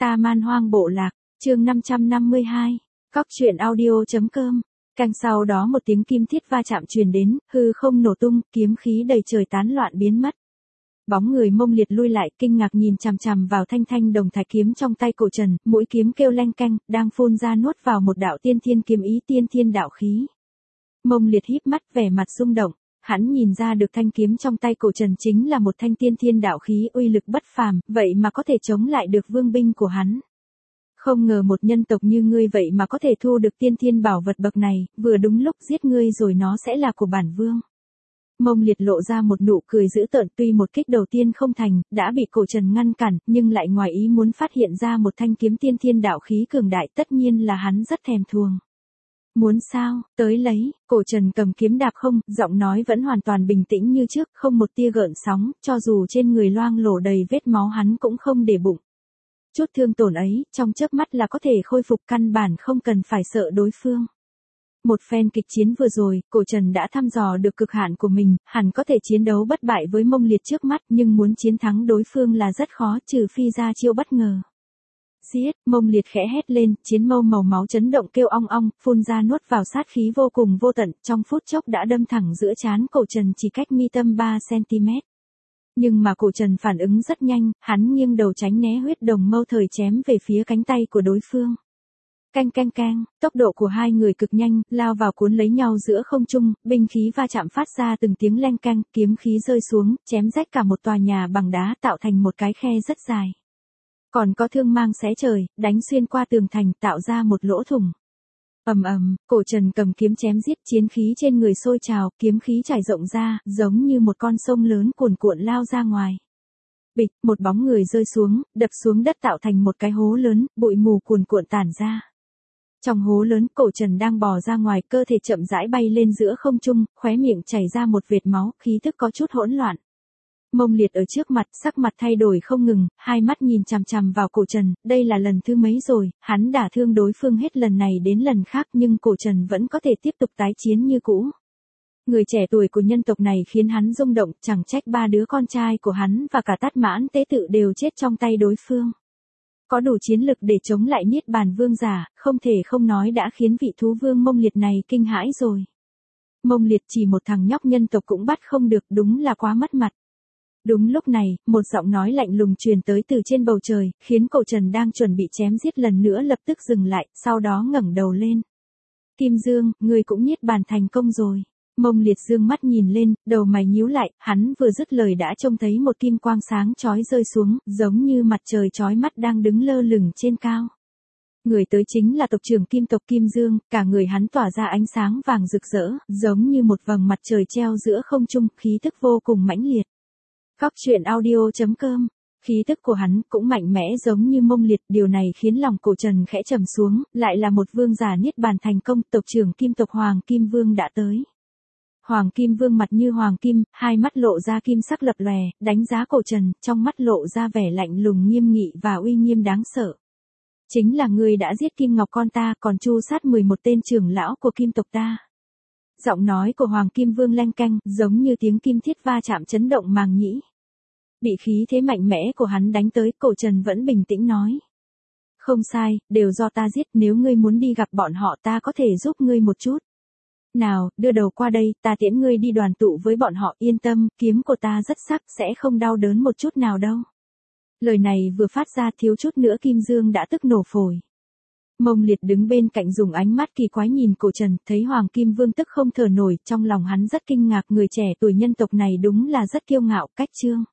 Ta Man Hoang Bộ Lạc, chương 552, Cóc truyện audio.com. Canh sau đó một tiếng kim thiết va chạm truyền đến, hư không nổ tung, kiếm khí đầy trời tán loạn biến mất. Bóng người Mông Liệt lui lại, kinh ngạc nhìn chằm chằm vào thanh thanh đồng thạch kiếm trong tay Cổ Trần, mũi kiếm kêu leng keng, đang phun ra nuốt vào một đạo tiên thiên kiếm ý, tiên thiên đạo khí. Mông Liệt híp mắt, vẻ mặt rung động. Hắn nhìn ra được thanh kiếm trong tay Cổ Trần chính là một thanh tiên thiên đạo khí uy lực bất phàm, vậy mà có thể chống lại được vương binh của hắn. Không ngờ một nhân tộc như ngươi vậy mà có thể thu được tiên thiên bảo vật bậc này, vừa đúng lúc giết ngươi rồi nó sẽ là của bản vương. Mông Liệt lộ ra một nụ cười dữ tợn, tuy một kích đầu tiên không thành, đã bị Cổ Trần ngăn cản, nhưng lại ngoài ý muốn phát hiện ra một thanh kiếm tiên thiên đạo khí cường đại, tất nhiên là hắn rất thèm thuồng. Muốn sao, tới lấy. Cổ Trần cầm kiếm đạp không, giọng nói vẫn hoàn toàn bình tĩnh như trước, không một tia gợn sóng, cho dù trên người loang lổ đầy vết máu hắn cũng không để bụng. Chút thương tổn ấy, trong chớp mắt là có thể khôi phục, căn bản không cần phải sợ đối phương. Một phen kịch chiến vừa rồi, Cổ Trần đã thăm dò được cực hạn của mình, hẳn có thể chiến đấu bất bại với Mông Liệt trước mắt, nhưng muốn chiến thắng đối phương là rất khó, trừ phi ra chiêu bất ngờ. Giết, Mông Liệt khẽ hét lên, chiến mâu màu máu chấn động kêu ong ong, phun ra nuốt vào sát khí vô cùng vô tận, trong phút chốc đã đâm thẳng giữa trán Cổ Trần chỉ cách mi tâm 3 cm. Nhưng mà Cổ Trần phản ứng rất nhanh, hắn nghiêng đầu tránh né huyết đồng mâu thời chém về phía cánh tay của đối phương. Canh canh canh, tốc độ của hai người cực nhanh, lao vào cuốn lấy nhau giữa không trung, binh khí va chạm phát ra từng tiếng leng keng, kiếm khí rơi xuống, chém rách cả một tòa nhà bằng đá tạo thành một cái khe rất dài. Còn có thương mang xé trời, đánh xuyên qua tường thành, tạo ra một lỗ thủng. Ầm ầm, Cổ Trần cầm kiếm chém giết, chiến khí trên người sôi trào, kiếm khí trải rộng ra, giống như một con sông lớn cuồn cuộn lao ra ngoài. Bịch, một bóng người rơi xuống, đập xuống đất tạo thành một cái hố lớn, bụi mù cuồn cuộn tản ra. Trong hố lớn, Cổ Trần đang bò ra ngoài, cơ thể chậm rãi bay lên giữa không trung, khóe miệng chảy ra một vệt máu, khí thức có chút hỗn loạn. Mông Liệt ở trước mặt, sắc mặt thay đổi không ngừng, hai mắt nhìn chằm chằm vào Cổ Trần, đây là lần thứ mấy rồi, hắn đả thương đối phương hết lần này đến lần khác nhưng Cổ Trần vẫn có thể tiếp tục tái chiến như cũ. Người trẻ tuổi của nhân tộc này khiến hắn rung động, chẳng trách ba đứa con trai của hắn và cả Tát Mãn Tế Tự đều chết trong tay đối phương. Có đủ chiến lực để chống lại Niết Bàn Vương giả, không thể không nói đã khiến vị thú vương Mông Liệt này kinh hãi rồi. Mông Liệt chỉ một thằng nhóc nhân tộc cũng bắt không được, đúng là quá mất mặt. Đúng lúc này, một giọng nói lạnh lùng truyền tới từ trên bầu trời, khiến Cổ Trần đang chuẩn bị chém giết lần nữa lập tức dừng lại, sau đó ngẩng đầu lên. Kim Dương, ngươi cũng niết bàn thành công rồi. Mông Liệt dương mắt nhìn lên, đầu mày nhíu lại, hắn vừa dứt lời đã trông thấy một kim quang sáng chói rơi xuống, giống như mặt trời chói mắt đang đứng lơ lửng trên cao. Người tới chính là tộc trưởng Kim tộc Kim Dương, cả người hắn tỏa ra ánh sáng vàng rực rỡ, giống như một vầng mặt trời treo giữa không trung, khí tức vô cùng mãnh liệt. Cóc truyện audio.com. Khí tức của hắn cũng mạnh mẽ giống như Mông Liệt, điều này khiến lòng Cổ Trần khẽ trầm xuống, lại là một vương giả niết bàn thành công, tộc trưởng Kim tộc Hoàng Kim Vương đã tới. Hoàng Kim Vương mặt như hoàng kim, hai mắt lộ ra kim sắc lập lòe, đánh giá Cổ Trần, trong mắt lộ ra vẻ lạnh lùng nghiêm nghị và uy nghiêm đáng sợ. Chính là ngươi đã giết Kim Ngọc con ta, còn tru sát 11 tên trưởng lão của Kim tộc ta. Giọng nói của Hoàng Kim Vương leng keng, giống như tiếng kim thiết va chạm chấn động màng nhĩ. Bị khí thế mạnh mẽ của hắn đánh tới, Cổ Trần vẫn bình tĩnh nói. Không sai, đều do ta giết, nếu ngươi muốn đi gặp bọn họ ta có thể giúp ngươi một chút. Nào, đưa đầu qua đây, ta tiễn ngươi đi đoàn tụ với bọn họ, yên tâm, kiếm của ta rất sắc, sẽ không đau đớn một chút nào đâu. Lời này vừa phát ra thiếu chút nữa Kim Dương đã tức nổ phổi. Mông Liệt đứng bên cạnh dùng ánh mắt kỳ quái nhìn Cổ Trần, thấy Hoàng Kim Vương tức không thở nổi, trong lòng hắn rất kinh ngạc, người trẻ tuổi nhân tộc này đúng là rất kiêu ngạo, cách trương.